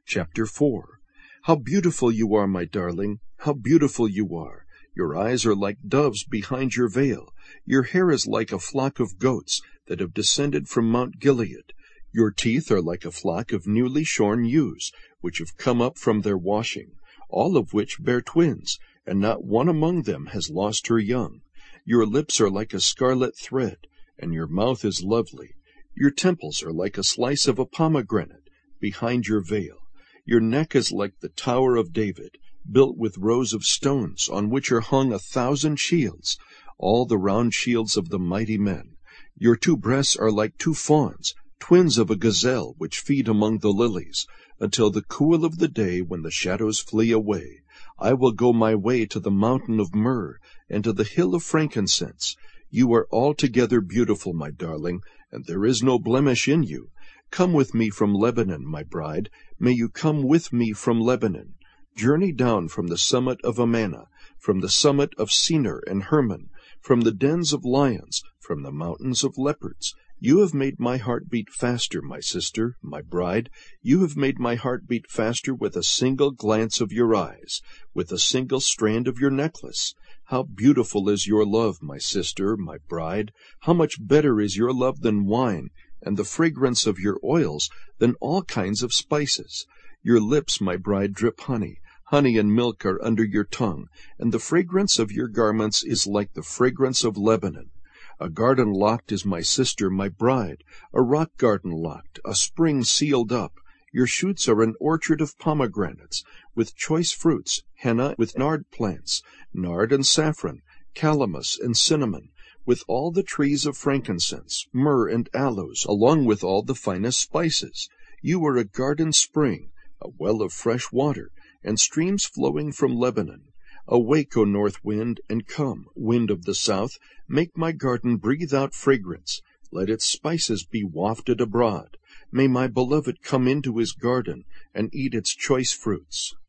Chapter 4. How beautiful you are, my darling! How beautiful you are! Your eyes are like doves behind your veil. Your hair is like a flock of goats that have descended from Mount Gilead. Your teeth are like a flock of newly shorn ewes, which have come up from their washing, all of which bear twins, and not one among them has lost her young. Your lips are like a scarlet thread, and your mouth is lovely. Your temples are like a slice of a pomegranate behind your veil. Your neck is like the Tower of David, built with rows of stones, on which are hung 1,000 shields, all the round shields of the mighty men. Your 2 breasts are like 2 fawns, twins of a gazelle, which feed among the lilies, until the cool of the day, when the shadows flee away. I will go my way to the mountain of myrrh, and to the hill of frankincense. You are altogether beautiful, my darling, and there is no blemish in you. Come with me from Lebanon, my bride. May you come with me from Lebanon. Journey down from the summit of Amana, from the summit of Senir and Hermon, from the dens of lions, from the mountains of leopards. You have made my heart beat faster, my sister, my bride. You have made my heart beat faster with a single glance of your eyes, with a single strand of your necklace. How beautiful is your love, my sister, my bride! How much better is your love than wine, and the fragrance of your oils than all kinds of spices. Your lips, my bride, drip honey. Honey and milk are under your tongue, and the fragrance of your garments is like the fragrance of Lebanon. A garden locked is my sister, my bride, a rock garden locked, a spring sealed up. Your shoots are an orchard of pomegranates, with choice fruits, henna with nard plants, nard and saffron, calamus and cinnamon, with all the trees of frankincense, myrrh and aloes, along with all the finest spices. You are a garden spring, a well of fresh water, and streams flowing from Lebanon. Awake, O north wind, and come, wind of the south, make my garden breathe out fragrance. Let its spices be wafted abroad. May my beloved come into his garden and eat its choice fruits.